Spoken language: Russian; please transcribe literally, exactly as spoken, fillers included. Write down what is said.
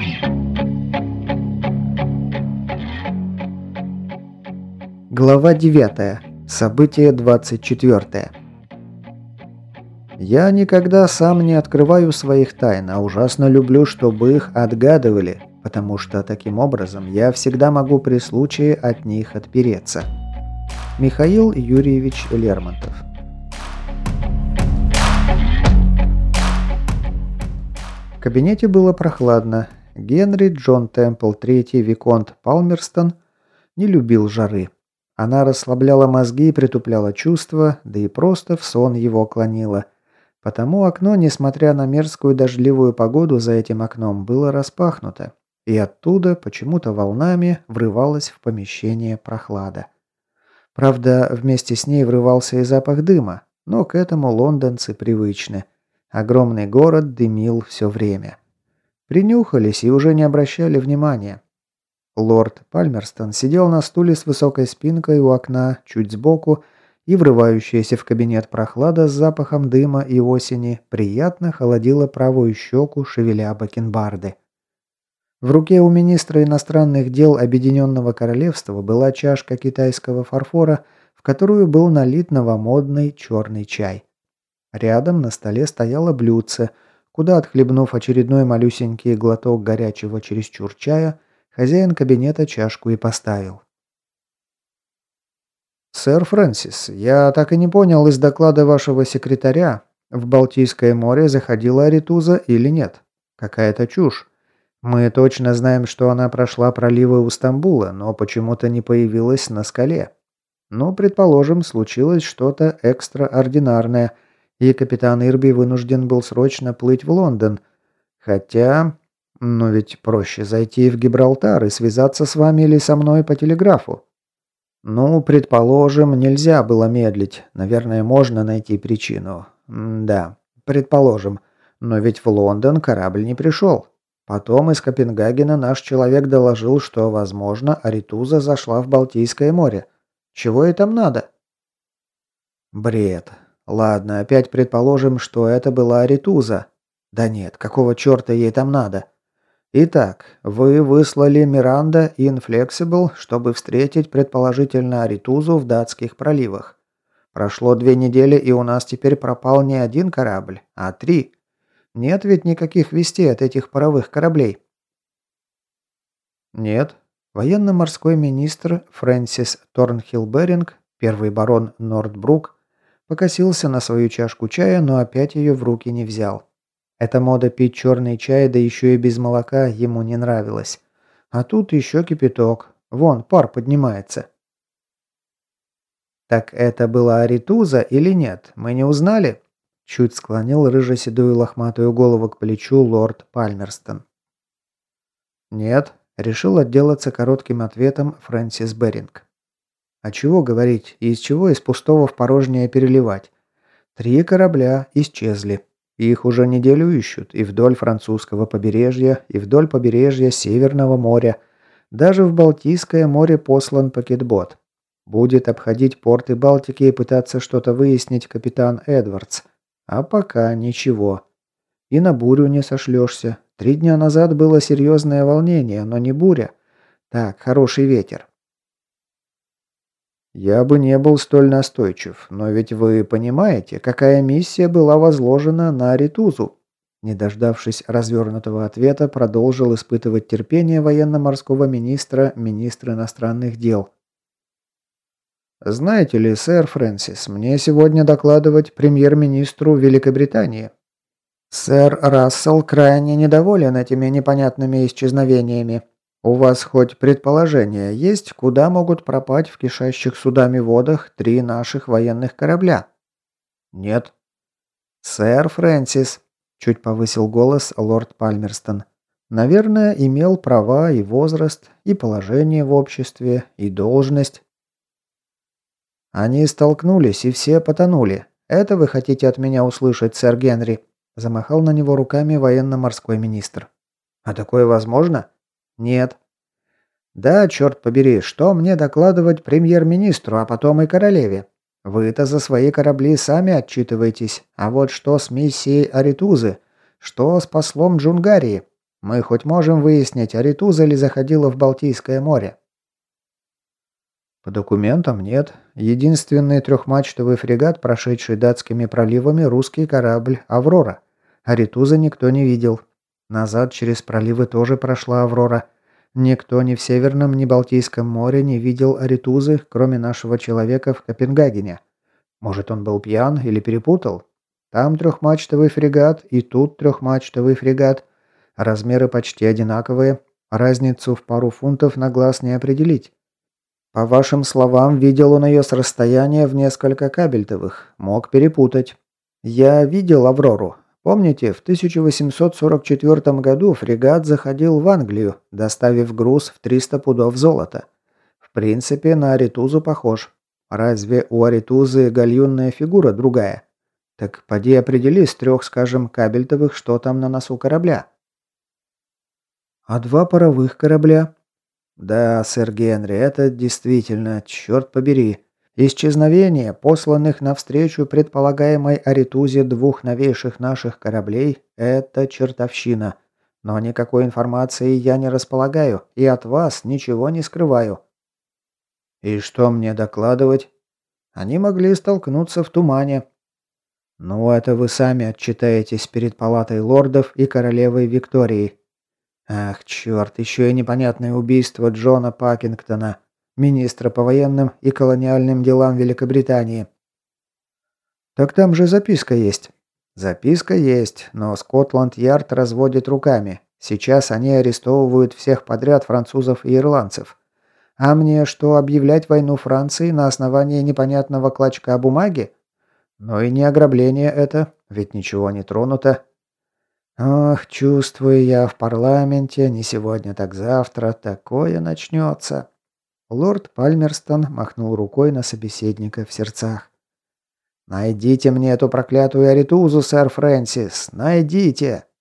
Глава девятая. Событие двадцать четвёртое. Я никогда сам не открываю своих тайн, а ужасно люблю, чтобы их отгадывали, потому что таким образом я всегда могу при случае от них отпереться. Михаил Юрьевич Лермонтов. В кабинете было прохладно. Генри Джон Темпл, третий виконт Палмерстон, не любил жары. Она расслабляла мозги и притупляла чувства, да и просто в сон его клонила. Потому окно, несмотря на мерзкую дождливую погоду за этим окном, было распахнуто, и оттуда почему-то волнами врывалась в помещение прохлада. Правда, вместе с ней врывался и запах дыма, но к этому лондонцы привычны. Огромный город дымил все время. Принюхались и уже не обращали внимания. Лорд Пальмерстон сидел на стуле с высокой спинкой у окна, чуть сбоку, и врывающаяся в кабинет прохлада с запахом дыма и осени приятно холодила правую щеку, шевеля бакенбарды. В руке у министра иностранных дел Объединенного Королевства была чашка китайского фарфора, в которую был налит новомодный черный чай. Рядом на столе стояло блюдце, куда, отхлебнув очередной малюсенький глоток горячего чересчур чая, хозяин кабинета чашку и поставил. «Сэр Фрэнсис, я так и не понял из доклада вашего секретаря, в Балтийское море заходила Аритуза или нет. Какая-то чушь. Мы точно знаем, что она прошла проливы у Стамбула, но почему-то не появилась на скале. Ну, предположим, случилось что-то экстраординарное, и капитан Ирби вынужден был срочно плыть в Лондон. Хотя... Но ведь проще зайти в Гибралтар и связаться с вами или со мной по телеграфу. Ну, предположим, нельзя было медлить. Наверное, можно найти причину. М да, предположим. Но ведь в Лондон корабль не пришел. Потом из Копенгагена наш человек доложил, что, возможно, Аритуза зашла в Балтийское море. Чего ей там надо? Бред. Ладно, опять предположим, что это была Аритуза. Да нет, какого черта ей там надо? Итак, вы выслали Миранда и Инфлексибл, чтобы встретить предположительно Аритузу в датских проливах. Прошло две недели, и у нас теперь пропал не один корабль, а три. Нет ведь никаких вестей от этих паровых кораблей. Нет. Военно-морской министр Фрэнсис Торнхилл Беринг, первый барон Нордбрук, покосился на свою чашку чая, но опять ее в руки не взял. Эта мода пить черный чай, да еще и без молока, ему не нравилась. А тут еще кипяток. Вон, пар поднимается. «Так это была Аритуза или нет? Мы не узнали?» Чуть склонил рыжеседую лохматую голову к плечу лорд Пальмерстон. «Нет», — решил отделаться коротким ответом Фрэнсис Беринг. «А чего говорить, из чего из пустого в порожнее переливать? Три корабля исчезли. Их уже неделю ищут и вдоль французского побережья, и вдоль побережья Северного моря. Даже в Балтийское море послан пакетбот. Будет обходить порты Балтики и пытаться что-то выяснить капитан Эдвардс. А пока ничего. И на бурю не сошлешься. Три дня назад было серьезное волнение, но не буря. Так, хороший ветер. «Я бы не был столь настойчив, но ведь вы понимаете, какая миссия была возложена на Аритузу?» Не дождавшись развернутого ответа, продолжил испытывать терпение военно-морского министра министр иностранных дел. «Знаете ли, сэр Фрэнсис, мне сегодня докладывать премьер-министру Великобритании. Сэр Рассел крайне недоволен этими непонятными исчезновениями. У вас хоть предположение есть, куда могут пропасть в кишащих судами водах три наших военных корабля?» «Нет». «Сэр Фрэнсис», – чуть повысил голос лорд Пальмерстон, – «наверное, имел права и возраст, и положение в обществе, и должность». «Они столкнулись, и все потонули. Это вы хотите от меня услышать, сэр Генри?» – замахал на него руками военно-морской министр. «А такое возможно?» «Нет». «Да, черт побери, что мне докладывать премьер-министру, а потом и королеве? Вы-то за свои корабли сами отчитываетесь, а вот что с миссией Аритузы? Что с послом Джунгарии? Мы хоть можем выяснить, Аритуза ли заходила в Балтийское море?» «По документам нет. Единственный трехмачтовый фрегат, прошедший датскими проливами, русский корабль «Аврора». Аритуза никто не видел. Назад через проливы тоже прошла «Аврора». Никто ни в Северном, ни Балтийском море не видел Аритузы, кроме нашего человека в Копенгагене. Может, он был пьян или перепутал? Там трехмачтовый фрегат и тут трехмачтовый фрегат. Размеры почти одинаковые. Разницу в пару фунтов на глаз не определить. По вашим словам, видел он ее с расстояния в несколько кабельтовых. Мог перепутать. Я видел «Аврору». Помните, в тысяча восемьсот сорок четвёртом году фрегат заходил в Англию, доставив груз в триста пудов золота. В принципе, на Аритузу похож. Разве у Аритузы гальюнная фигура другая? Так поди определи с трех, скажем, кабельтовых, что там на носу корабля. А два паровых корабля? Да, сэр Генри, это действительно, черт побери. Исчезновение посланных навстречу предполагаемой Аритузе двух новейших наших кораблей – это чертовщина. Но никакой информации я не располагаю и от вас ничего не скрываю. И что мне докладывать? Они могли столкнуться в тумане. Ну, это вы сами отчитаетесь перед палатой лордов и королевой Викторией. Ах, черт, еще и непонятное убийство Джона Пакингтона, министра по военным и колониальным делам Великобритании. Так там же записка есть. Записка есть, но Скотланд-Ярд разводит руками. Сейчас они арестовывают всех подряд французов и ирландцев. А мне что, объявлять войну Франции на основании непонятного клочка бумаги? Но и не ограбление это, ведь ничего не тронуто. Ох, чувствую я в парламенте, не сегодня, так завтра, такое начнется. Лорд Пальмерстон махнул рукой на собеседника в сердцах. «Найдите мне эту проклятую Аритузу, сэр Фрэнсис, найдите!»